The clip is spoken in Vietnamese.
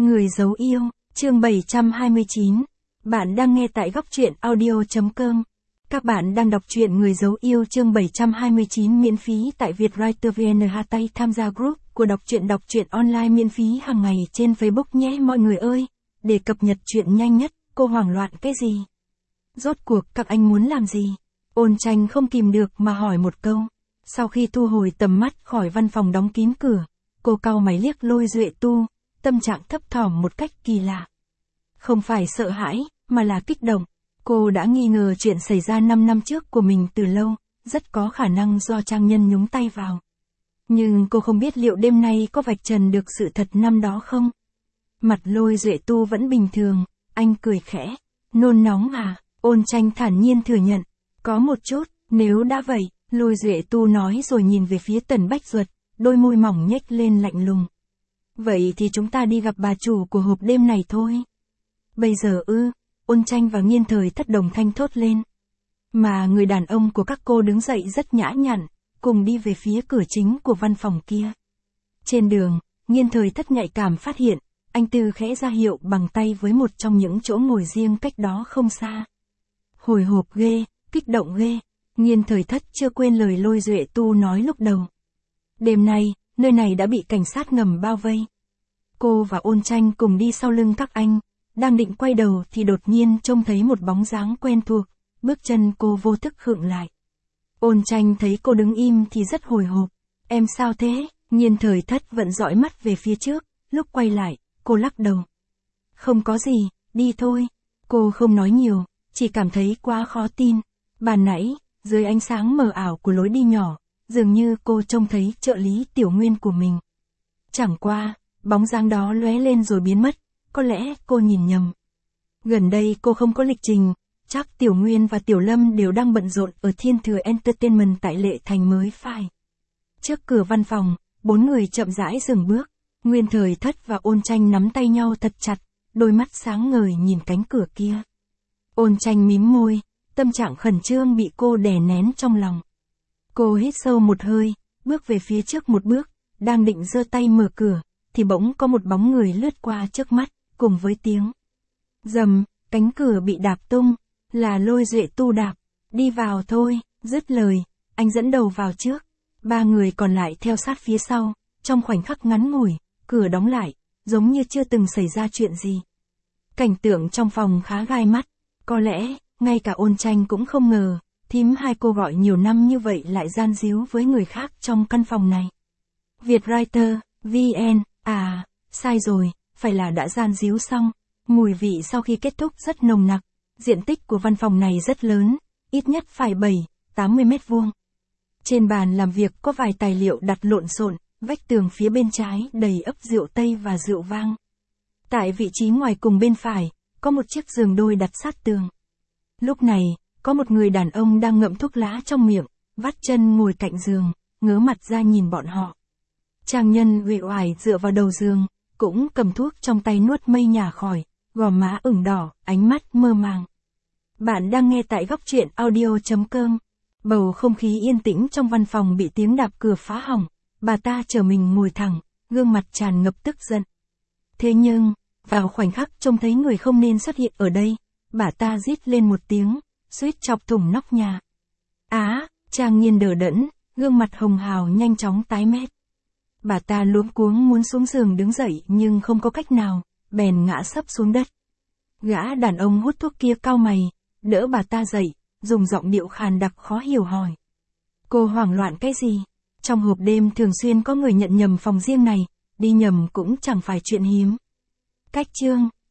Người giấu yêu, chương 729. Bạn đang nghe tại góc truyện audio.com. Các bạn đang đọc truyện Người giấu yêu chương 729 miễn phí tại Vietwriter VN. Tham gia group của đọc truyện online miễn phí hàng ngày trên Facebook nhé mọi người ơi. Để cập nhật truyện nhanh nhất, cô hoảng loạn cái gì? Rốt cuộc các anh muốn làm gì? Ôn Tranh không kìm được mà hỏi một câu. Sau khi thu hồi tầm mắt khỏi văn phòng đóng kín cửa, cô cau mày liếc Lôi Duệ Tu, tâm trạng thấp thỏm một cách kỳ lạ. Không phải sợ hãi, mà là kích động. Cô đã nghi ngờ chuyện xảy ra 5 năm trước của mình từ lâu, rất có khả năng do Trang Nhân nhúng tay vào. Nhưng cô không biết liệu đêm nay có vạch trần được sự thật năm đó không? Mặt Lôi Duệ Tu vẫn bình thường, anh cười khẽ. Nôn nóng à? Ôn Tranh thản nhiên thừa nhận. Có một chút, nếu đã vậy, Lôi Duệ Tu nói rồi nhìn về phía Tần Bách Duật, đôi môi mỏng nhếch lên lạnh lùng. Vậy thì chúng ta đi gặp bà chủ của hộp đêm này thôi. Bây giờ ư? Ôn Tranh và Nghiên Thời Thất đồng thanh thốt lên. Mà người đàn ông của các cô đứng dậy rất nhã nhặn, cùng đi về phía cửa chính của văn phòng kia. Trên đường, Nghiên Thời Thất nhạy cảm phát hiện, anh Tư khẽ ra hiệu bằng tay với một trong những chỗ ngồi riêng cách đó không xa. Hồi hộp ghê, kích động ghê, Nghiên Thời Thất chưa quên lời Lôi Duệ Tu nói lúc đầu. Đêm nay, nơi này đã bị cảnh sát ngầm bao vây. Cô và Ôn Tranh cùng đi sau lưng các anh, đang định quay đầu thì đột nhiên trông thấy một bóng dáng quen thuộc, bước chân cô vô thức khựng lại. Ôn Tranh thấy cô đứng im thì rất hồi hộp. Em sao thế? Nghiên Thời Thất vẫn dõi mắt về phía trước, lúc quay lại, cô lắc đầu. Không có gì, đi thôi. Cô không nói nhiều, chỉ cảm thấy quá khó tin. Ban nãy, dưới ánh sáng mờ ảo của lối đi nhỏ, dường như cô trông thấy trợ lý Tiểu Nguyên của mình. Chẳng qua, bóng dáng đó lóe lên rồi biến mất, có lẽ cô nhìn nhầm. Gần đây cô không có lịch trình, chắc Tiểu Nguyên và Tiểu Lâm đều đang bận rộn ở Thiên Thừa Entertainment tại Lệ Thành mới phải. Trước cửa văn phòng, 4 người chậm rãi dừng bước, Nghiên Thời Thất và Ôn Tranh nắm tay nhau thật chặt, đôi mắt sáng ngời nhìn cánh cửa kia. Ôn Tranh mím môi, tâm trạng khẩn trương bị cô đè nén trong lòng. Cô hít sâu một hơi, bước về phía trước một bước, đang định giơ tay mở cửa, thì bỗng có một bóng người lướt qua trước mắt, cùng với tiếng rầm, cánh cửa bị đạp tung, là Lôi Duệ Tu đạp. Đi vào thôi, dứt lời, anh dẫn đầu vào trước, 3 người còn lại theo sát phía sau. Trong khoảnh khắc ngắn ngủi, cửa đóng lại, giống như chưa từng xảy ra chuyện gì. Cảnh tượng trong phòng khá gai mắt, có lẽ, ngay cả Ôn Tranh cũng không ngờ, thím hai cô gọi nhiều năm như vậy lại gian díu với người khác trong căn phòng này. Vietwriter, VN, sai rồi, phải là đã gian díu xong. Mùi vị sau khi kết thúc rất nồng nặc, diện tích của văn phòng này rất lớn, ít nhất phải 80 mét vuông. Trên bàn làm việc có vài tài liệu đặt lộn xộn, vách tường phía bên trái đầy ắp rượu Tây và rượu vang. Tại vị trí ngoài cùng bên phải, có một chiếc giường đôi đặt sát tường. Lúc này, có một người đàn ông đang ngậm thuốc lá trong miệng, vắt chân ngồi cạnh giường, ngớ mặt ra nhìn bọn họ. Trang Nhân uể oải dựa vào đầu giường, cũng cầm thuốc trong tay nuốt mây nhả khỏi, gò má ửng đỏ, ánh mắt mơ màng. Bạn đang nghe tại góc truyện audio.com. Bầu không khí yên tĩnh trong văn phòng bị tiếng đạp cửa phá hỏng. Bà ta chờ mình ngồi thẳng, gương mặt tràn ngập tức giận. Thế nhưng, vào khoảnh khắc trông thấy người không nên xuất hiện ở đây, bà ta rít lên một tiếng, suýt chọc thủng nóc nhà. Trang Nghiên đờ đẫn, gương mặt hồng hào nhanh chóng tái mét. Bà ta luống cuống muốn xuống giường đứng dậy nhưng không có cách nào, bèn ngã sấp xuống đất. Gã đàn ông hút thuốc kia cau mày, đỡ bà ta dậy, dùng giọng điệu khàn đặc khó hiểu hỏi. Cô hoảng loạn cái gì? Trong hộp đêm thường xuyên có người nhận nhầm phòng riêng này, đi nhầm cũng chẳng phải chuyện hiếm. Cách chương